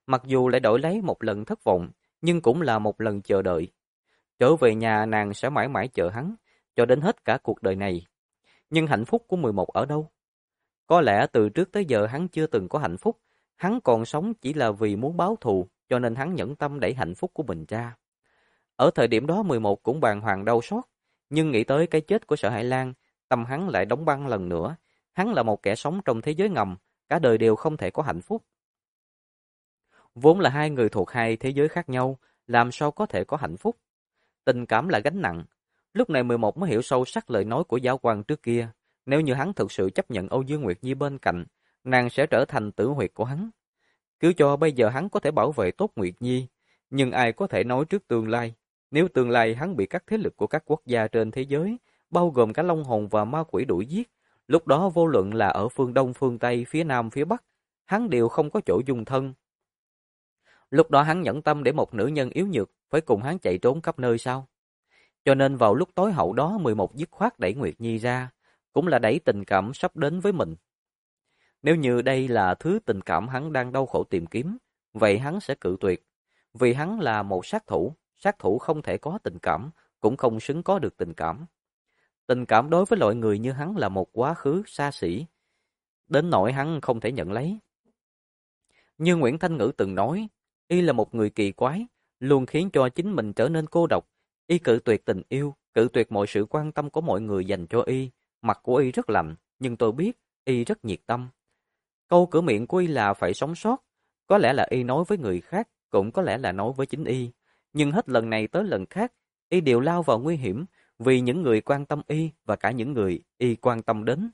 Mặc dù lại đổi lấy một lần thất vọng, nhưng cũng là một lần chờ đợi. Trở về nhà nàng sẽ mãi mãi chờ hắn, cho đến hết cả cuộc đời này. Nhưng hạnh phúc của 11 ở đâu? Có lẽ từ trước tới giờ hắn chưa từng có hạnh phúc, hắn còn sống chỉ là vì muốn báo thù, cho nên hắn nhẫn tâm đẩy hạnh phúc của mình ra. Ở thời điểm đó 11 cũng bàng hoàng đau xót, nhưng nghĩ tới cái chết của Sở Hải Lan, tâm hắn lại đóng băng lần nữa. Hắn là một kẻ sống trong thế giới ngầm, cả đời đều không thể có hạnh phúc. Vốn là hai người thuộc hai thế giới khác nhau, làm sao có thể có hạnh phúc? Tình cảm là gánh nặng. Lúc này 11 mới hiểu sâu sắc lời nói của giáo quan trước kia. Nếu như hắn thực sự chấp nhận Âu Dương Nguyệt Nhi bên cạnh, nàng sẽ trở thành tử huyệt của hắn. Cứ cho bây giờ hắn có thể bảo vệ tốt Nguyệt Nhi, nhưng ai có thể nói trước tương lai. Nếu tương lai hắn bị các thế lực của các quốc gia trên thế giới, bao gồm cả Long Hồn và Ma Quỷ đuổi giết, lúc đó vô luận là ở phương Đông, phương Tây, phía Nam, phía Bắc, hắn đều không có chỗ dung thân. Lúc đó hắn nhẫn tâm để một nữ nhân yếu nhược phải cùng hắn chạy trốn khắp nơi sao? Cho nên vào lúc tối hậu đó 11 dứt khoát đẩy Nguyệt Nhi ra, cũng là đẩy tình cảm sắp đến với mình. Nếu như đây là thứ tình cảm hắn đang đau khổ tìm kiếm, vậy hắn sẽ cự tuyệt. Vì hắn là một sát thủ không thể có tình cảm, cũng không xứng có được tình cảm. Tình cảm đối với loại người như hắn là một quá khứ xa xỉ, đến nỗi hắn không thể nhận lấy. Như Nguyễn Thanh Ngữ từng nói, y là một người kỳ quái, luôn khiến cho chính mình trở nên cô độc. Y cự tuyệt tình yêu, cự tuyệt mọi sự quan tâm của mọi người dành cho y. Mặt của y rất lạnh, nhưng tôi biết y rất nhiệt tâm. Câu cửa miệng của y là phải sống sót. Có lẽ là y nói với người khác, cũng có lẽ là nói với chính y. Nhưng hết lần này tới lần khác, y đều lao vào nguy hiểm vì những người quan tâm y và cả những người y quan tâm đến.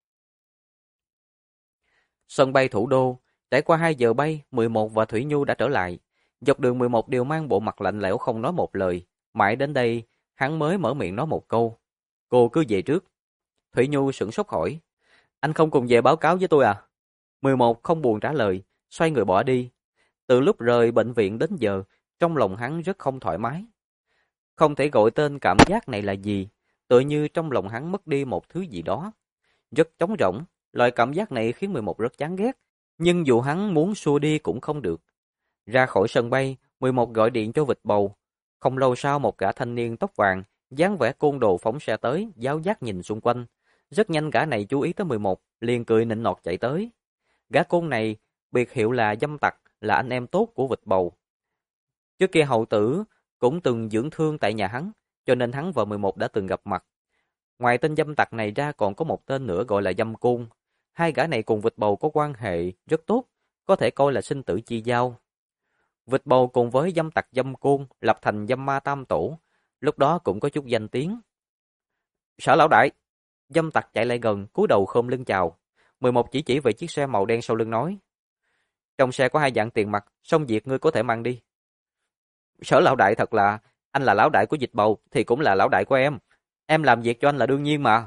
Sân bay thủ đô, trải qua 2 giờ bay, 11 và Thủy Nhu đã trở lại. Dọc đường 11 đều mang bộ mặt lạnh lẽo không nói một lời. Mãi đến đây, hắn mới mở miệng nói một câu. Cô cứ về trước. Thủy Nhu sửng sốt hỏi. Anh không cùng về báo cáo với tôi à? 11 không buồn trả lời, xoay người bỏ đi. Từ lúc rời bệnh viện đến giờ, trong lòng hắn rất không thoải mái. Không thể gọi tên cảm giác này là gì, tựa như trong lòng hắn mất đi một thứ gì đó. Rất trống rỗng, loại cảm giác này khiến 11 rất chán ghét, nhưng dù hắn muốn xua đi cũng không được. Ra khỏi sân bay, 11 gọi điện cho Vịt Bầu. Không lâu sau một gã thanh niên tóc vàng, dáng vẻ côn đồ phóng xe tới, giáo giác nhìn xung quanh. Rất nhanh gã này chú ý tới 11, liền cười nịnh nọt chạy tới. Gã côn này, biệt hiệu là Dâm Tặc, là anh em tốt của Vịt Bầu. Trước kia hậu tử cũng từng dưỡng thương tại nhà hắn, cho nên hắn và 11 đã từng gặp mặt. Ngoài tên Dâm Tặc này ra còn có một tên nữa gọi là Dâm Côn. Hai gã này cùng Vịt Bầu có quan hệ rất tốt, có thể coi là sinh tử chi giao. Vịt Bầu cùng với Dâm Tặc Dâm Côn lập thành Dâm Ma Tam Tổ, lúc đó cũng có chút danh tiếng. Sở lão đại, Dâm Tặc chạy lại gần, cúi đầu khom lưng chào. 11 chỉ về chiếc xe màu đen sau lưng nói. Trong xe có 2 vạn tiền mặt, xong việc ngươi có thể mang đi. Sở lão đại thật là, anh là lão đại của Vịt Bầu thì cũng là lão đại của em. Em làm việc cho anh là đương nhiên mà.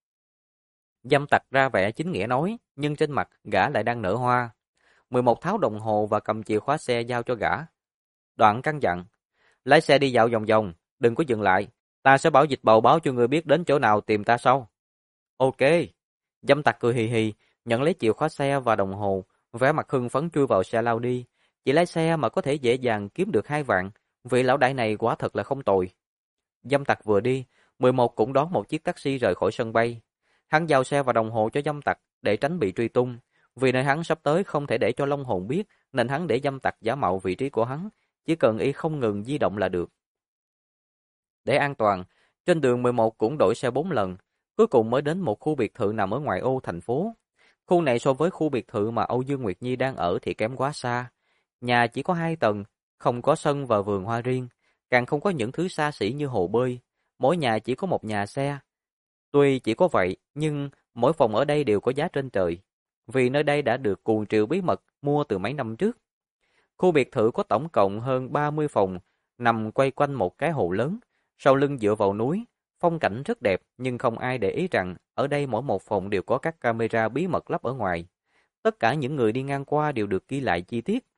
Dâm Tặc ra vẻ chính nghĩa nói, nhưng trên mặt gã lại đang nở hoa. 11 tháo đồng hồ và cầm chìa khóa xe giao cho gã. Đoạn căn dặn, lái xe đi dạo vòng vòng, đừng có dừng lại. Ta sẽ bảo Vịt Bầu báo cho ngươi biết đến chỗ nào tìm ta sau. Ok. Dâm Tặc cười hì hì, nhận lấy chìa khóa xe và đồng hồ, vẻ mặt hưng phấn chui vào xe lao đi. Chỉ lái xe mà có thể dễ dàng kiếm được 2 vạn, vị lão đại này quả thật là không tồi. Dâm Tặc vừa đi, 11 cũng đón một chiếc taxi rời khỏi sân bay. Hắn giao xe và đồng hồ cho Dâm Tặc để tránh bị truy tung. Vì nơi hắn sắp tới không thể để cho Long Hồn biết, nên hắn để Dâm Tặc giả mạo vị trí của hắn, chỉ cần y không ngừng di động là được. Để an toàn, trên đường 11 cũng đổi xe 4 lần, cuối cùng mới đến một khu biệt thự nằm ở ngoại ô thành phố. Khu này so với khu biệt thự mà Âu Dương Nguyệt Nhi đang ở thì kém quá xa. Nhà chỉ có 2 tầng, không có sân và vườn hoa riêng, càng không có những thứ xa xỉ như hồ bơi. Mỗi nhà chỉ có một nhà xe. Tuy chỉ có vậy, nhưng mỗi phòng ở đây đều có giá trên trời, vì nơi đây đã được cuồng triệu bí mật mua từ mấy năm trước. Khu biệt thự có tổng cộng hơn 30 phòng, nằm quay quanh một cái hồ lớn, sau lưng dựa vào núi, phong cảnh rất đẹp nhưng không ai để ý rằng ở đây mỗi một phòng đều có các camera bí mật lắp ở ngoài. Tất cả những người đi ngang qua đều được ghi lại chi tiết.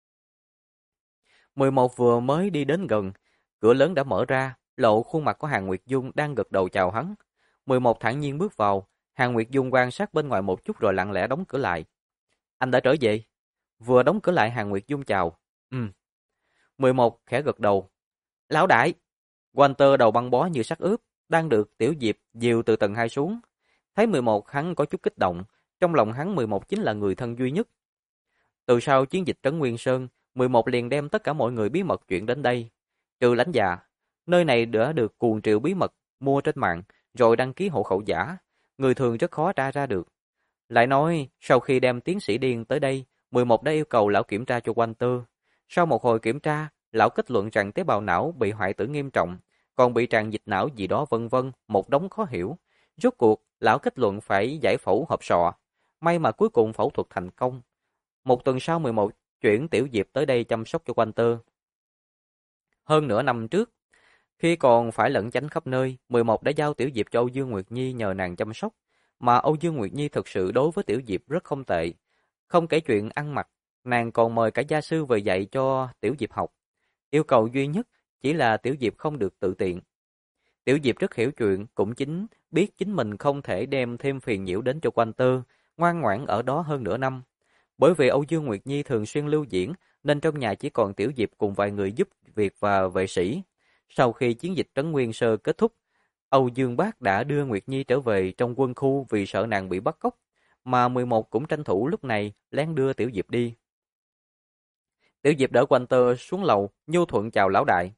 11 vừa mới đi đến gần, cửa lớn đã mở ra, lộ khuôn mặt của Hàn Nguyệt Dung đang gật đầu chào hắn. 11 thản nhiên bước vào, Hàn Nguyệt Dung quan sát bên ngoài một chút rồi lặng lẽ đóng cửa lại. Anh đã trở về. Vừa đóng cửa lại, Hàn Nguyệt Dung chào. 11 khẽ gật đầu. Lão đại! Walter đầu băng bó như sắt ướp, đang được Tiểu Diệp dìu từ tầng 2 xuống. Thấy 11 hắn có chút kích động, trong lòng hắn 11 chính là người thân duy nhất. Từ sau chiến dịch Trấn Nguyên Sơn, 11 liền đem tất cả mọi người bí mật chuyển đến đây. Trừ lãnh già, nơi này đã được cuồng triệu bí mật mua trên mạng, rồi đăng ký hộ khẩu giả. Người thường rất khó tra ra được. Lại nói, sau khi đem tiến sĩ Điên tới đây, 11 đã yêu cầu lão kiểm tra cho Walter. Sau một hồi kiểm tra, lão kết luận rằng tế bào não bị hoại tử nghiêm trọng, còn bị tràn dịch não gì đó vân vân, một đống khó hiểu. Rốt cuộc, lão kết luận phải giải phẫu hộp sọ. May mà cuối cùng phẫu thuật thành công. Một tuần sau 11 chuyển Tiểu Diệp tới đây chăm sóc cho Walter. Hơn nửa năm trước, khi còn phải lẩn tránh khắp nơi, 11 đã giao Tiểu Diệp cho Âu Dương Nguyệt Nhi nhờ nàng chăm sóc. Mà Âu Dương Nguyệt Nhi thực sự đối với Tiểu Diệp rất không tệ. Không kể chuyện ăn mặc, nàng còn mời cả gia sư về dạy cho Tiểu Diệp học. Yêu cầu duy nhất chỉ là Tiểu Diệp không được tự tiện. Tiểu Diệp rất hiểu chuyện, cũng biết chính mình không thể đem thêm phiền nhiễu đến cho Walter, ngoan ngoãn ở đó hơn nửa năm. Bởi vì Âu Dương Nguyệt Nhi thường xuyên lưu diễn, nên trong nhà chỉ còn Tiểu Diệp cùng vài người giúp việc và vệ sĩ. Sau khi chiến dịch Trấn Nguyên Sơ kết thúc, Âu Dương Bác đã đưa Nguyệt Nhi trở về trong quân khu vì sợ nàng bị bắt cóc, mà 11 cũng tranh thủ lúc này lén đưa Tiểu Diệp đi. Tiểu Diệp đỡ Walter xuống lầu, nhu thuận chào lão đại.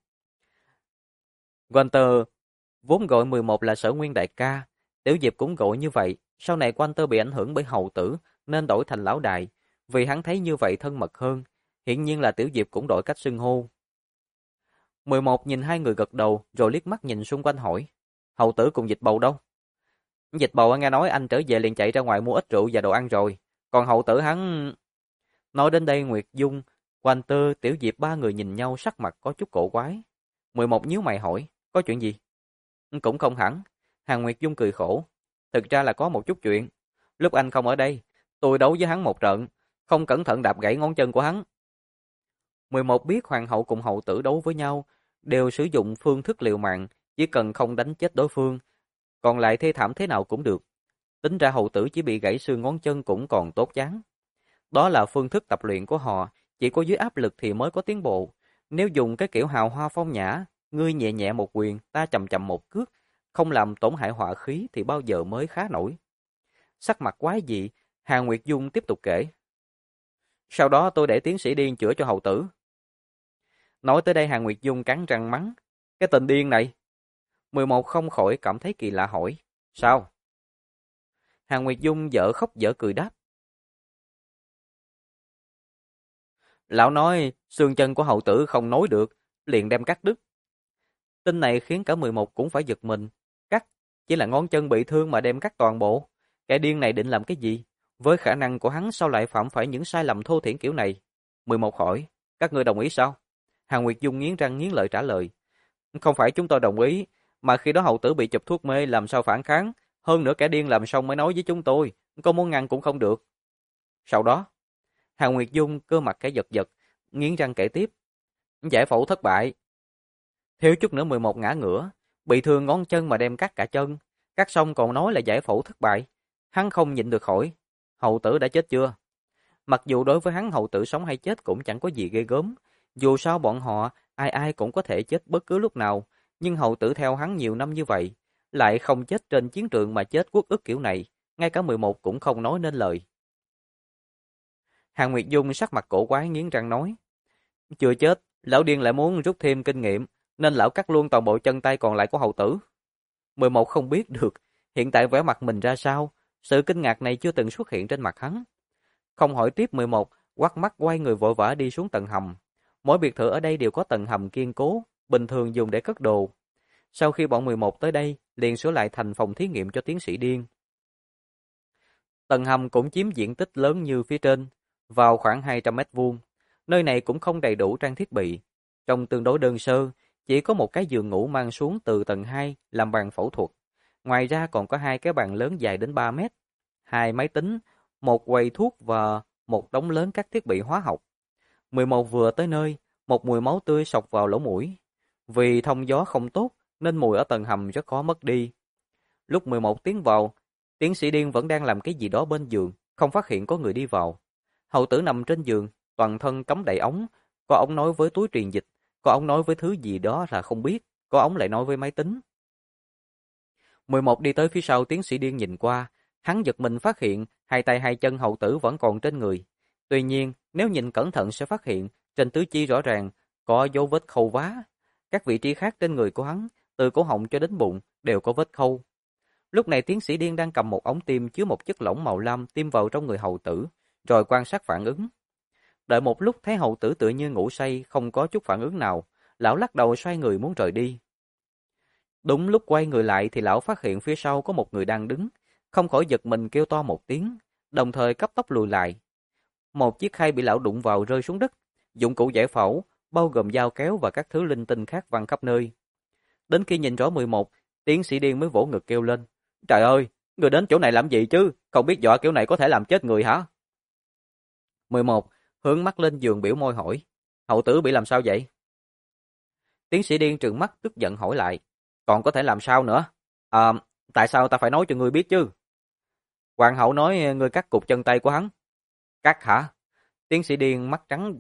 Walter vốn gọi 11 là Sở Nguyên đại ca, Tiểu Diệp cũng gọi như vậy. Sau này Walter bị ảnh hưởng bởi hầu tử nên đổi thành lão đại, vì hắn thấy như vậy thân mật hơn. Hiển nhiên là Tiểu Diệp cũng đổi cách xưng hô. 11 nhìn hai người gật đầu rồi liếc mắt nhìn xung quanh hỏi, hầu tử cùng Dịch Bầu đâu? Dịch Bầu nghe nói anh trở về liền chạy ra ngoài mua ít rượu và đồ ăn rồi, còn hầu tử hắn... Nói đến đây Nguyệt Dung, Walter, Tiểu Diệp ba người nhìn nhau sắc mặt có chút cổ quái. 11 nhíu mày hỏi, có chuyện gì? Cũng không hẳn. Hàn Nguyệt Dung cười khổ. Thực ra là có một chút chuyện. Lúc anh không ở đây, tôi đấu với hắn một trận, không cẩn thận đạp gãy ngón chân của hắn. 11 biết hoàng hậu cùng hậu tử đấu với nhau, đều sử dụng phương thức liều mạng, chỉ cần không đánh chết đối phương, còn lại thê thảm thế nào cũng được. Tính ra hậu tử chỉ bị gãy xương ngón chân cũng còn tốt chán. Đó là phương thức tập luyện của họ, chỉ có dưới áp lực thì mới có tiến bộ. Nếu dùng cái kiểu hào hoa phong nhã, ngươi nhẹ nhẹ một quyền, ta chậm chậm một cước, không làm tổn hại họa khí thì bao giờ mới khá nổi. Sắc mặt quái dị, Hà Nguyệt Dung tiếp tục kể. Sau đó tôi để tiến sĩ điên chữa cho hầu tử. Nói tới đây Hà Nguyệt Dung cắn răng mắng. Cái tên điên này. 11 không khỏi cảm thấy kỳ lạ hỏi. Sao? Hà Nguyệt Dung dở khóc dở cười đáp. Lão nói xương chân của hầu tử không nối được, liền đem cắt đứt. Tin này khiến cả 11 cũng phải giật mình. Cắt, chỉ là ngón chân bị thương mà đem cắt toàn bộ. Kẻ điên này định làm cái gì? Với khả năng của hắn sao lại phạm phải những sai lầm thô thiển kiểu này? 11 hỏi, các ngươi đồng ý sao? Hà Nguyệt Dung nghiến răng nghiến lợi trả lời. Không phải chúng tôi đồng ý, mà khi đó hầu tử bị chụp thuốc mê làm sao phản kháng. Hơn nữa kẻ điên làm xong mới nói với chúng tôi, có muốn ngăn cũng không được. Sau đó, Hà Nguyệt Dung cơ mặt cái giật giật, nghiến răng kể tiếp. Giải phẫu thất bại. Thiếu chút nữa 11 ngã ngửa, bị thương ngón chân mà đem cắt cả chân. Cắt xong còn nói là giải phẫu thất bại. Hắn không nhịn được hỏi, hầu tử đã chết chưa? Mặc dù đối với hắn hầu tử sống hay chết cũng chẳng có gì ghê gớm. Dù sao bọn họ, ai ai cũng có thể chết bất cứ lúc nào. Nhưng hầu tử theo hắn nhiều năm như vậy, lại không chết trên chiến trường mà chết uất ức kiểu này. Ngay cả 11 cũng không nói nên lời. Hàn Nguyệt Dung sắc mặt cổ quái nghiến răng nói. Chưa chết, lão điên lại muốn rút thêm kinh nghiệm, nên lão cắt luôn toàn bộ chân tay còn lại của hầu tử. 11 không biết được, hiện tại vẻ mặt mình ra sao, sự kinh ngạc này chưa từng xuất hiện trên mặt hắn. Không hỏi tiếp 11, quắt mắt quay người vội vã đi xuống tầng hầm. Mỗi biệt thự ở đây đều có tầng hầm kiên cố, bình thường dùng để cất đồ. Sau khi bọn 11 tới đây, liền sửa lại thành phòng thí nghiệm cho tiến sĩ điên. Tầng hầm cũng chiếm diện tích lớn như phía trên, vào khoảng 200 mét vuông. Nơi này cũng không đầy đủ trang thiết bị. Trong tương đối đơn sơ, chỉ có một cái giường ngủ mang xuống từ tầng 2 làm bàn phẫu thuật. Ngoài ra còn có hai cái bàn lớn dài đến 3 mét, hai máy tính, một quầy thuốc và một đống lớn các thiết bị hóa học. 11 vừa tới nơi, một mùi máu tươi xộc vào lỗ mũi. Vì thông gió không tốt nên mùi ở tầng hầm rất khó mất đi. Lúc 11 tiến vào, tiến sĩ điên vẫn đang làm cái gì đó bên giường, không phát hiện có người đi vào. Hầu tử nằm trên giường, toàn thân cắm đầy ống, có ống nói với túi truyền dịch, có ống nói với thứ gì đó là không biết, có ống lại nói với máy tính. 11 đi tới phía sau tiến sĩ điên nhìn qua, hắn giật mình phát hiện hai tay hai chân hầu tử vẫn còn trên người. Tuy nhiên, nếu nhìn cẩn thận sẽ phát hiện trên tứ chi rõ ràng có dấu vết khâu vá. Các vị trí khác trên người của hắn, từ cổ họng cho đến bụng, đều có vết khâu. Lúc này tiến sĩ điên đang cầm một ống tiêm chứa một chất lỏng màu lam tiêm vào trong người hầu tử, rồi quan sát phản ứng. Đợi một lúc thấy hầu tử tựa như ngủ say, không có chút phản ứng nào, lão lắc đầu xoay người muốn rời đi. Đúng lúc quay người lại thì lão phát hiện phía sau có một người đang đứng, không khỏi giật mình kêu to một tiếng, đồng thời cấp tốc lùi lại. Một chiếc khay bị lão đụng vào rơi xuống đất, dụng cụ giải phẫu, bao gồm dao kéo và các thứ linh tinh khác văng khắp nơi. Đến khi nhìn rõ 11, tiến sĩ điên mới vỗ ngực kêu lên. Trời ơi, người đến chỗ này làm gì chứ? Không biết dọa kiểu này có thể làm chết người hả? 11, hướng mắt lên giường biểu môi hỏi. Hậu tử bị làm sao vậy? Tiến sĩ điên trừng mắt tức giận hỏi lại. Còn có thể làm sao nữa? À, tại sao ta phải nói cho ngươi biết chứ? Hoàng hậu nói ngươi cắt cụt chân tay của hắn. Cắt hả? Tiến sĩ điên mắt trắng.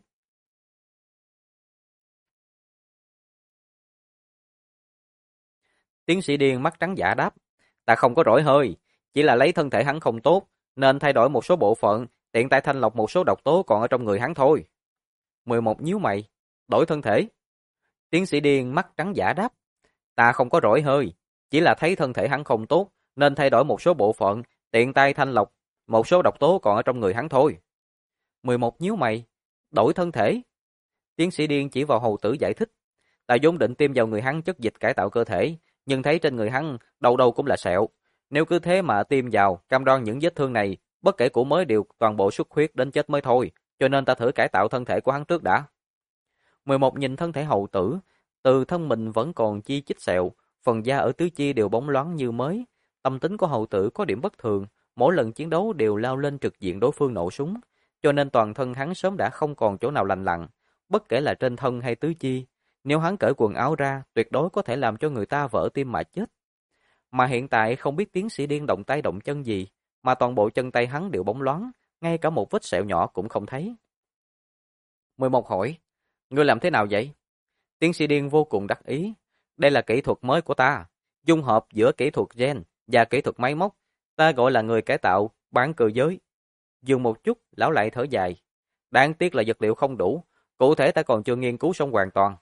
Tiến sĩ điên mắt trắng dã đáp. Ta không có rỗi hơi, chỉ là lấy thân thể hắn không tốt, nên thay đổi một số bộ phận, tiện tay thanh lọc một số độc tố còn ở trong người hắn thôi. 11 nhíu mày. Đổi thân thể. Tiến sĩ điên mắt trắng dã đáp. Ta không có rỗi hơi, chỉ là thấy thân thể hắn không tốt, nên thay đổi một số bộ phận, tiện tay thanh lọc một số độc tố còn ở trong người hắn thôi. 11 nhíu mày. Đổi thân thể. Tiến sĩ điên chỉ vào hầu tử giải thích. Ta vốn định tiêm vào người hắn chất dịch cải tạo cơ thể, nhưng thấy trên người hắn đâu đâu cũng là sẹo. Nếu cứ thế mà tiêm vào, cam đoan những vết thương này, bất kể cũ mới đều toàn bộ xuất huyết đến chết mới thôi, cho nên ta thử cải tạo thân thể của hắn trước đã. 11 nhìn thân thể hầu tử, từ thân mình vẫn còn chi chít sẹo, phần da ở tứ chi đều bóng loáng như mới. Tâm tính của hầu tử có điểm bất thường, mỗi lần chiến đấu đều lao lên trực diện đối phương nổ súng, cho nên toàn thân hắn sớm đã không còn chỗ nào lành lặn, bất kể là trên thân hay tứ chi. Nếu hắn cởi quần áo ra, tuyệt đối có thể làm cho người ta vỡ tim mà chết. Mà hiện tại không biết tiến sĩ điên động tay động chân gì, mà toàn bộ chân tay hắn đều bóng loáng, ngay cả một vết sẹo nhỏ cũng không thấy. 11 hỏi, ngươi làm thế nào vậy? Tiến sĩ điên vô cùng đắc ý. Đây là kỹ thuật mới của ta, dung hợp giữa kỹ thuật gen và kỹ thuật máy móc. Ta gọi là người cải tạo, bán cơ giới. Dừng một chút, lão lại thở dài. Đáng tiếc là vật liệu không đủ, cụ thể ta còn chưa nghiên cứu xong hoàn toàn.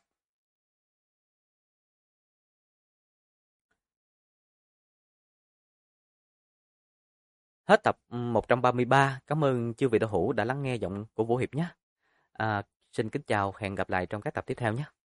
Hết tập 133. Cảm ơn chư vị đạo hữu đã lắng nghe giọng của Vũ Hiệp nhé. Xin kính chào, hẹn gặp lại trong các tập tiếp theo nhé.